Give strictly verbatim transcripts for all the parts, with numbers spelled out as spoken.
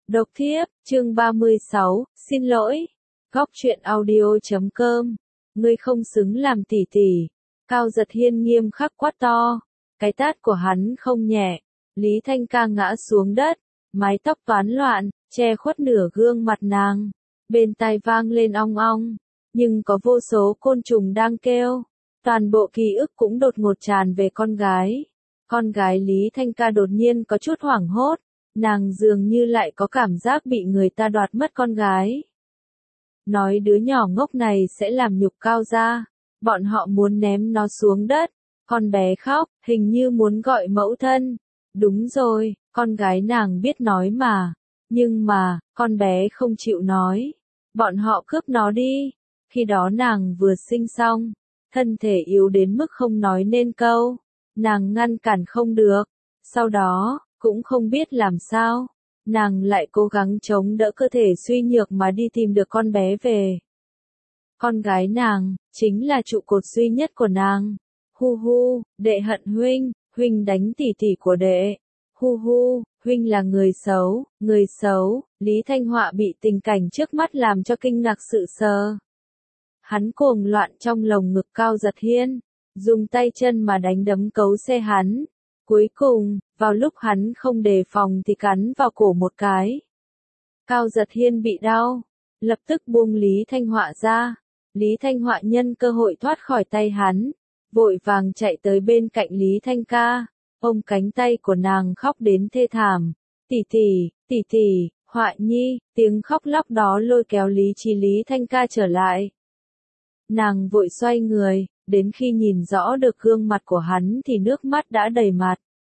Độc thiếp, chương ba mươi sáu, xin lỗi. Góc truyện audio chấm com. Ngươi không xứng làm tỷ tỷ. Cao Giật Hiên nghiêm khắc quát to. Cái tát của hắn không nhẹ. Lý Thanh Ca ngã xuống đất. Mái tóc toán loạn, che khuất nửa gương mặt nàng. Bên tai vang lên ong ong. Nhưng có vô số côn trùng đang kêu. Toàn bộ ký ức cũng đột ngột tràn về con gái. Con gái Lý Thanh Ca đột nhiên có chút hoảng hốt. Nàng dường như lại có cảm giác bị người ta đoạt mất con gái. Nói đứa nhỏ ngốc này sẽ làm nhục Cao gia. Bọn họ muốn ném nó xuống đất. Con bé khóc, hình như muốn gọi mẫu thân. Đúng rồi, con gái nàng biết nói mà. Nhưng mà, con bé không chịu nói. Bọn họ cướp nó đi. Khi đó nàng vừa sinh xong. Thân thể yếu đến mức không nói nên câu. Nàng ngăn cản không được. Sau đó, cũng không biết làm sao. Nàng lại cố gắng chống đỡ cơ thể suy nhược mà đi tìm được con bé về. Con gái nàng, chính là trụ cột duy nhất của nàng. Hu hu, đệ hận huynh, huynh đánh tỷ tỷ của đệ. Hu hu, huynh là người xấu, người xấu. Lý Thanh Họa bị tình cảnh trước mắt làm cho kinh ngạc sự sờ. Hắn cuồng loạn trong lồng ngực Cao Giật Hiên, dùng tay chân mà đánh đấm cấu xe hắn. Cuối cùng, vào lúc hắn không đề phòng thì cắn vào cổ một cái. Cao Giật Hiên bị đau, lập tức buông Lý Thanh Họa ra. Lý Thanh Họa nhân cơ hội thoát khỏi tay hắn, vội vàng chạy tới bên cạnh Lý Thanh Ca, ôm cánh tay của nàng khóc đến thê thảm. Tỷ tỷ, tỷ tỷ, Họa nhi, tiếng khóc lóc đó lôi kéo lý trí Lý Thanh Ca trở lại. Nàng vội xoay người, đến khi nhìn rõ được gương mặt của hắn thì nước mắt đã đầy mặt.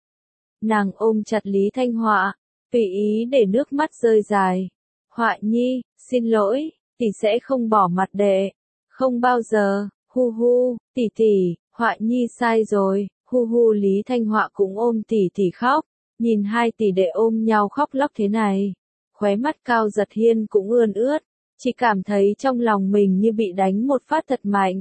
Nàng ôm chặt Lý Thanh Họa, tùy ý để nước mắt rơi dài. Họa nhi, xin lỗi, tỷ sẽ không bỏ mặt đệ. Không bao giờ, hu hu, tỷ tỷ, Họa nhi sai rồi, hu hu. Lý Thanh Họa cũng ôm tỷ tỷ khóc, nhìn hai tỷ đệ ôm nhau khóc lóc thế này. Khóe mắt Cao Giật Hiên cũng ươn ướt, chỉ cảm thấy trong lòng mình như bị đánh một phát thật mạnh.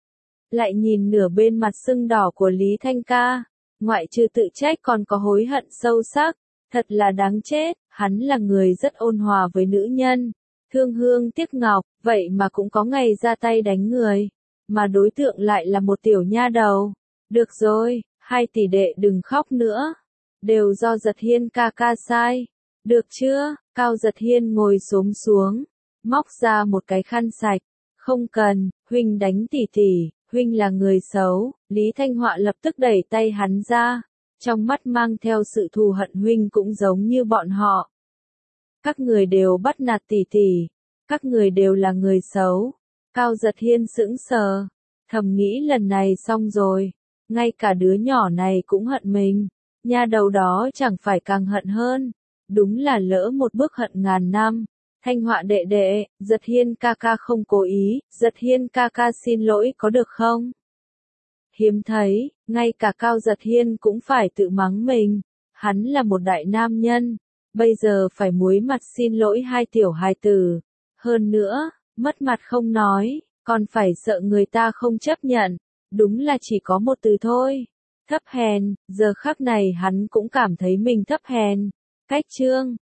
Lại nhìn nửa bên mặt sưng đỏ của Lý Thanh Ca, ngoại trừ tự trách còn có hối hận sâu sắc, thật là đáng chết, hắn là người rất ôn hòa với nữ nhân, thương hương tiếc ngọc, vậy mà cũng có ngày ra tay đánh người, mà đối tượng lại là một tiểu nha đầu. Được rồi, hai tỷ đệ đừng khóc nữa, đều do Giật Hiên ca ca sai, được chưa? Cao Giật Hiên ngồi xổm xuống, móc ra một cái khăn sạch, không cần, huynh đánh tỷ tỷ. Huynh là người xấu. Lý Thanh Họa lập tức đẩy tay hắn ra, trong mắt mang theo sự thù hận. Huynh cũng giống như bọn họ. Các người đều bắt nạt tỷ tỷ, các người đều là người xấu. Cao Giật Hiên sững sờ, thầm nghĩ lần này xong rồi, ngay cả đứa nhỏ này cũng hận mình, nha đầu đó chẳng phải càng hận hơn, đúng là lỡ một bước hận ngàn năm. Thanh Họa đệ đệ, Giật Hiên ca ca không cố ý, Giật Hiên ca ca xin lỗi có được không? Hiếm thấy, ngay cả Cao Giật Hiên cũng phải tự mắng mình, hắn là một đại nam nhân, bây giờ phải muối mặt xin lỗi hai tiểu hài tử, hơn nữa, mất mặt không nói, còn phải sợ người ta không chấp nhận, đúng là chỉ có một từ thôi, thấp hèn. Giờ khắc này hắn cũng cảm thấy mình thấp hèn, cách chương.